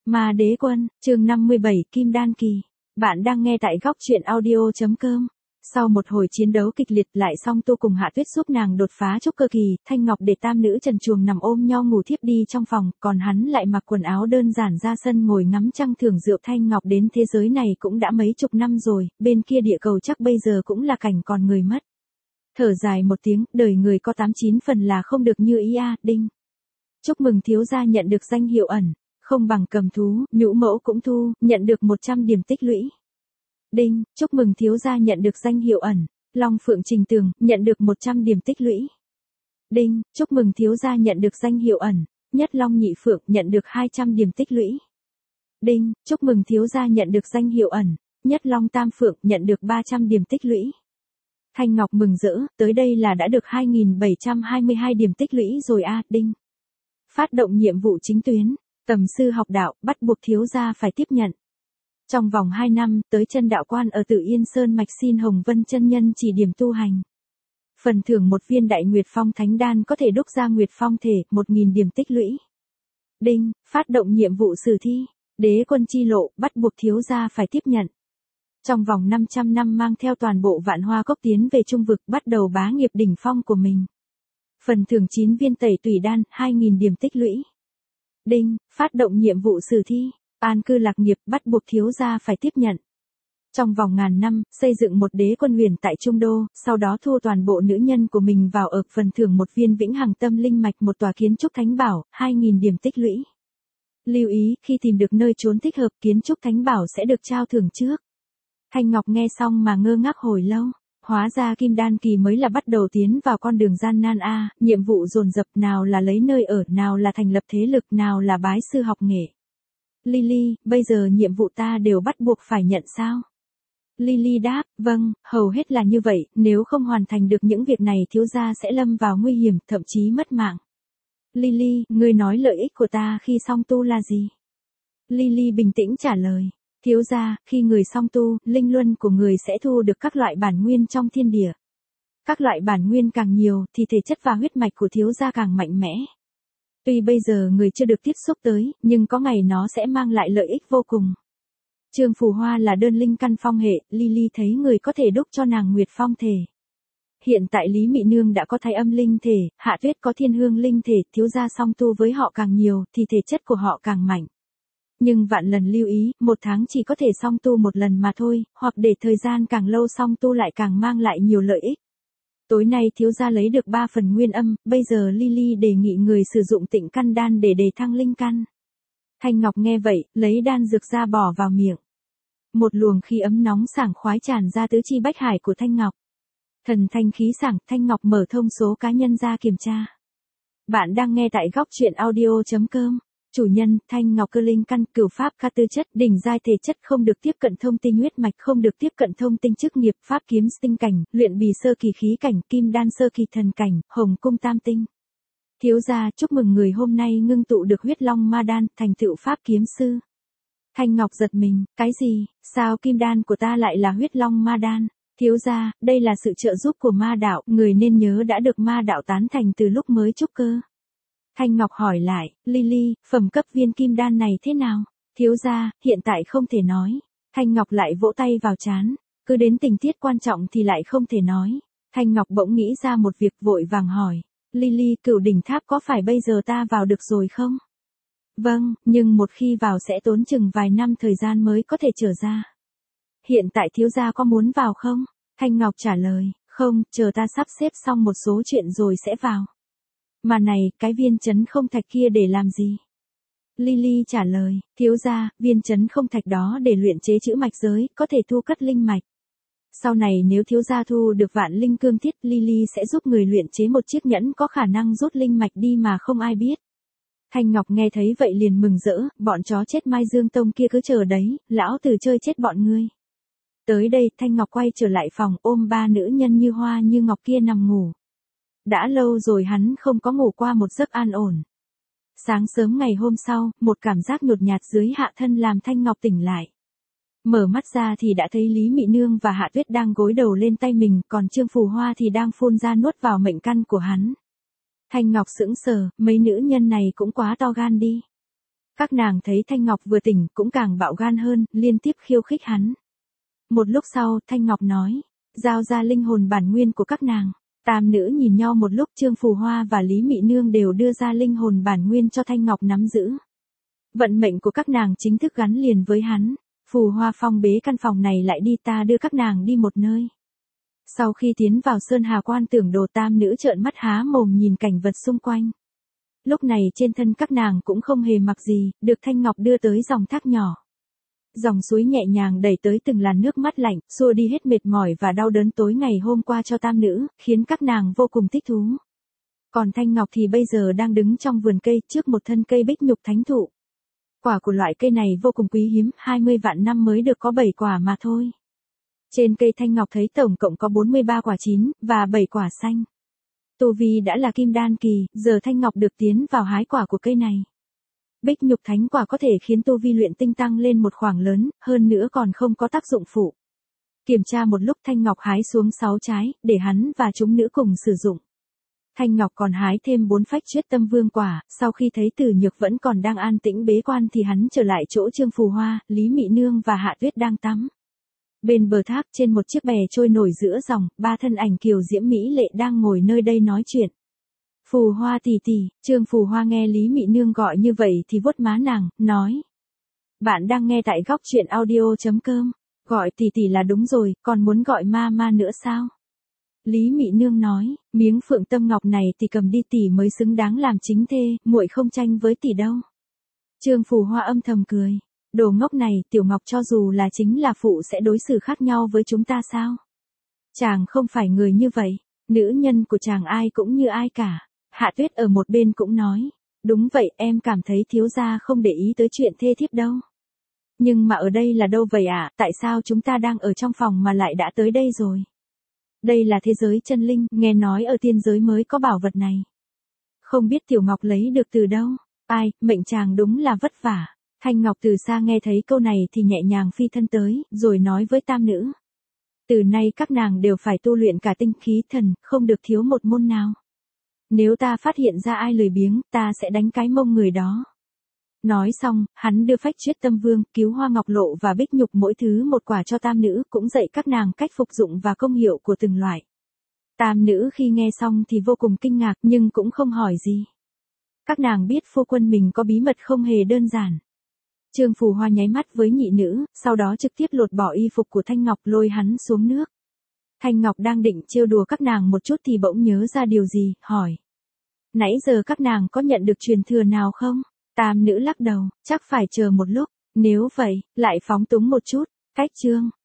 Ma Đế Quân, chương 57, Kim Đan Kỳ. Bạn đang nghe tại góc truyện audio.com. Sau một hồi chiến đấu kịch liệt, lại Song Tu cùng Hạ Tuyết giúp nàng đột phá trúc cơ kỳ, Thanh Ngọc để tam nữ trần truồng nằm ôm nhau ngủ thiếp đi trong phòng, còn hắn lại mặc quần áo đơn giản ra sân ngồi ngắm trăng thưởng rượu. Thanh Ngọc đến thế giới này cũng đã mấy chục năm rồi, bên kia địa cầu chắc bây giờ cũng là cảnh còn người mất. Thở dài một tiếng, đời người có 89 phần là không được như ý a. Đinh. Chúc mừng thiếu gia nhận được danh hiệu ẩn. Không bằng cầm thú, nhũ mẫu cũng thu, nhận được 100 điểm tích lũy. Đinh, chúc mừng thiếu gia nhận được danh hiệu ẩn. Long Phượng Trình Tường, nhận được 100 điểm tích lũy. Đinh, chúc mừng thiếu gia nhận được danh hiệu ẩn. Nhất Long Nhị Phượng, nhận được 200 điểm tích lũy. Đinh, chúc mừng thiếu gia nhận được danh hiệu ẩn. Nhất Long Tam Phượng, nhận được 300 điểm tích lũy. Thanh Ngọc mừng rỡ, tới đây là đã được 2.722 điểm tích lũy rồi a. Đinh. Phát động nhiệm vụ chính tuyến. Tầm sư học đạo, bắt buộc thiếu gia phải tiếp nhận. Trong vòng 2 năm, tới chân đạo quan ở Tử Yên Sơn mạch xin Hồng Vân chân nhân chỉ điểm tu hành. Phần thưởng một viên Đại Nguyệt Phong Thánh Đan có thể đúc ra Nguyệt Phong thể, 1.000 điểm tích lũy. Đinh, phát động nhiệm vụ sử thi. Đế quân chi lộ, bắt buộc thiếu gia phải tiếp nhận. Trong vòng 500 năm mang theo toàn bộ Vạn Hoa Cốc tiến về trung vực, bắt đầu bá nghiệp đỉnh phong của mình. Phần thưởng 9 viên Tẩy Tùy Đan, 2.000 điểm tích lũy. Đinh, phát động nhiệm vụ sử thi. An cư lạc nghiệp, bắt buộc thiếu gia phải tiếp nhận. Trong vòng ngàn năm, xây dựng một đế quân huyền tại Trung Đô, sau đó thu toàn bộ nữ nhân của mình vào ở. Phần thưởng một viên Vĩnh Hằng Tâm Linh Mạch, một tòa kiến trúc thánh bảo, 2.000 điểm tích lũy. Lưu ý, khi tìm được nơi trốn thích hợp, kiến trúc thánh bảo sẽ được trao thưởng trước. Thanh Ngọc nghe xong mà ngơ ngác hồi lâu. Hóa ra Kim Đan Kỳ mới là bắt đầu tiến vào con đường gian nan a. Nhiệm vụ dồn dập, nào là lấy nơi ở, nào là thành lập thế lực, nào là bái sư học nghệ. Lily, bây giờ nhiệm vụ ta đều bắt buộc phải nhận sao? Lily đáp, vâng, hầu hết là như vậy, nếu không hoàn thành được những việc này thiếu gia sẽ lâm vào nguy hiểm, thậm chí mất mạng. Lily, ngươi nói lợi ích của ta khi song tu là gì? Lily bình tĩnh trả lời. Thiếu gia, khi người song tu, linh luân của người sẽ thu được các loại bản nguyên trong thiên địa. Các loại bản nguyên càng nhiều, thì thể chất và huyết mạch của thiếu gia càng mạnh mẽ. Tuy bây giờ người chưa được tiếp xúc tới, nhưng có ngày nó sẽ mang lại lợi ích vô cùng. Trương Phù Hoa là đơn linh căn phong hệ, Lily thấy người có thể đúc cho nàng Nguyệt Phong thể. Hiện tại Lý Mị Nương đã có Thái Âm linh thể, Hạ Tuyết có Thiên Hương linh thể, thiếu gia song tu với họ càng nhiều, thì thể chất của họ càng mạnh. Nhưng vạn lần lưu ý, 1 tháng chỉ có thể song tu 1 lần mà thôi, hoặc để thời gian càng lâu song tu lại càng mang lại nhiều lợi ích. Tối nay thiếu gia lấy được 3 phần nguyên âm, bây giờ Lily đề nghị người sử dụng Tịnh Căn Đan để đề thăng linh căn. Thanh Ngọc nghe vậy, lấy đan dược ra bỏ vào miệng. Một luồng khí ấm nóng sảng khoái tràn ra tứ chi bách hải của Thanh Ngọc. Thần thanh khí sảng, Thanh Ngọc mở thông số cá nhân ra kiểm tra. Bạn đang nghe tại góc truyện audio.com. Chủ nhân, Thanh Ngọc cơ linh căn, cửu pháp ca tư chất, đỉnh giai thể chất, không được tiếp cận thông tinh huyết mạch, không được tiếp cận thông tinh chức nghiệp, pháp kiếm tinh cảnh, luyện bì sơ kỳ khí cảnh, kim đan sơ kỳ thần cảnh, hồng cung tam tinh. Thiếu gia, chúc mừng người hôm nay ngưng tụ được huyết long ma đan, thành tựu pháp kiếm sư. Thanh Ngọc giật mình, cái gì, sao kim đan của ta lại là huyết long ma đan? Thiếu gia, đây là sự trợ giúp của ma đạo, người nên nhớ đã được ma đạo tán thành từ lúc mới trúc cơ. Thanh Ngọc hỏi lại, Lily, phẩm cấp viên kim đan này thế nào? Thiếu gia, hiện tại không thể nói. Thanh Ngọc lại vỗ tay vào trán, cứ đến tình tiết quan trọng thì lại không thể nói. Thanh Ngọc bỗng nghĩ ra một việc vội vàng hỏi, Lily, Cửu Đỉnh Tháp có phải bây giờ ta vào được rồi không? Vâng, nhưng một khi vào sẽ tốn chừng vài năm thời gian mới có thể trở ra. Hiện tại thiếu gia có muốn vào không? Thanh Ngọc trả lời, không, chờ ta sắp xếp xong một số chuyện rồi sẽ vào. Mà này, cái viên chấn không thạch kia để làm gì? Lily trả lời, thiếu gia, viên chấn không thạch đó để luyện chế chữ mạch giới, có thể thu cất linh mạch. Sau này nếu thiếu gia thu được vạn linh cương thiết, Lily sẽ giúp người luyện chế một chiếc nhẫn có khả năng rút linh mạch đi mà không ai biết. Thanh Ngọc nghe thấy vậy liền mừng rỡ, bọn chó chết Mai Dương Tông kia cứ chờ đấy, lão tử chơi chết bọn ngươi. Tới đây, Thanh Ngọc quay trở lại phòng, ôm 3 nữ nhân như hoa như ngọc kia nằm ngủ. Đã lâu rồi hắn không có ngủ qua một giấc an ổn. Sáng sớm ngày hôm sau, một cảm giác nhột nhạt dưới hạ thân làm Thanh Ngọc tỉnh lại. Mở mắt ra thì đã thấy Lý Mị Nương và Hạ Tuyết đang gối đầu lên tay mình, còn Trương Phù Hoa thì đang phun ra nuốt vào mệnh căn của hắn. Thanh Ngọc sững sờ, mấy nữ nhân này cũng quá to gan đi. Các nàng thấy Thanh Ngọc vừa tỉnh cũng càng bạo gan hơn, liên tiếp khiêu khích hắn. Một lúc sau, Thanh Ngọc nói, giao ra linh hồn bản nguyên của các nàng. Tam nữ nhìn nhau một lúc, Trương Phù Hoa và Lý Mị Nương đều đưa ra linh hồn bản nguyên cho Thanh Ngọc nắm giữ. Vận mệnh của các nàng chính thức gắn liền với hắn. Phù Hoa phong bế căn phòng này lại đi, ta đưa các nàng đi một nơi. Sau khi tiến vào Sơn Hà Quan Tưởng Đồ, tam nữ trợn mắt há mồm nhìn cảnh vật xung quanh. Lúc này trên thân các nàng cũng không hề mặc gì, được Thanh Ngọc đưa tới dòng thác nhỏ. Dòng suối nhẹ nhàng đẩy tới từng làn nước mát lạnh, xua đi hết mệt mỏi và đau đớn tối ngày hôm qua cho tam nữ, khiến các nàng vô cùng thích thú. Còn Thanh Ngọc thì bây giờ đang đứng trong vườn cây trước một thân cây bích nhục thánh thụ. Quả của loại cây này vô cùng quý hiếm, 20 vạn năm mới được có 7 quả mà thôi. Trên cây Thanh Ngọc thấy tổng cộng có 43 quả chín, và 7 quả xanh. Tu vi đã là kim đan kỳ, giờ Thanh Ngọc được tiến vào hái quả của cây này. Bích nhục thánh quả có thể khiến tu vi luyện tinh tăng lên một khoảng lớn, hơn nữa còn không có tác dụng phụ. Kiểm tra một lúc Thanh Ngọc hái xuống 6 trái, để hắn và chúng nữ cùng sử dụng. Thanh Ngọc còn hái thêm 4 phách Chuyết Tâm Vương quả, sau khi thấy Tử Nhược vẫn còn đang an tĩnh bế quan thì hắn trở lại chỗ Trương Phù Hoa, Lý Mị Nương và Hạ Tuyết đang tắm. Bên bờ thác trên một chiếc bè trôi nổi giữa dòng, 3 thân ảnh kiều diễm mỹ lệ đang ngồi nơi đây nói chuyện. Phù Hoa tỷ tỷ, Trương Phù Hoa nghe Lý Mị Nương gọi như vậy thì vuốt má nàng, nói. Bạn đang nghe tại góc truyện audio.com, gọi tỷ tỷ là đúng rồi, còn muốn gọi ma nữa sao? Lý Mị Nương nói, miếng phượng tâm ngọc này tỷ cầm đi, tỷ mới xứng đáng làm chính thê, muội không tranh với tỷ đâu. Trương Phù Hoa âm thầm cười. Đồ ngốc này, Tiểu Ngọc cho dù là chính là phụ sẽ đối xử khác nhau với chúng ta sao? Chàng không phải người như vậy, nữ nhân của chàng ai cũng như ai cả. Hạ Tuyết ở một bên cũng nói, đúng vậy, em cảm thấy thiếu gia không để ý tới chuyện thê thiếp đâu. Nhưng mà ở đây là đâu vậy ạ? Tại sao chúng ta đang ở trong phòng mà lại đã tới đây rồi? Đây là thế giới chân linh, nghe nói ở tiên giới mới có bảo vật này. Không biết Tiểu Ngọc lấy được từ đâu? Ai, mệnh chàng đúng là vất vả. Thanh Ngọc từ xa nghe thấy câu này thì nhẹ nhàng phi thân tới, rồi nói với tam nữ. Từ nay các nàng đều phải tu luyện cả tinh khí thần, không được thiếu một môn nào. Nếu ta phát hiện ra ai lười biếng, ta sẽ đánh cái mông người đó. Nói xong, hắn đưa phách Chuyết Tâm Vương, Cứu Hoa Ngọc Lộ và Bích Nhục mỗi thứ một quả cho tam nữ, cũng dạy các nàng cách phục dụng và công hiệu của từng loại. Tam nữ khi nghe xong thì vô cùng kinh ngạc nhưng cũng không hỏi gì. Các nàng biết phu quân mình có bí mật không hề đơn giản. Trương Phù Hoa nháy mắt với nhị nữ, sau đó trực tiếp lột bỏ y phục của Thanh Ngọc lôi hắn xuống nước. Thanh Ngọc đang định trêu đùa các nàng một chút thì bỗng nhớ ra điều gì, hỏi. Nãy giờ các nàng có nhận được truyền thừa nào không? Tam nữ lắc đầu, chắc phải chờ một lúc, nếu vậy, lại phóng túng một chút. Cách chương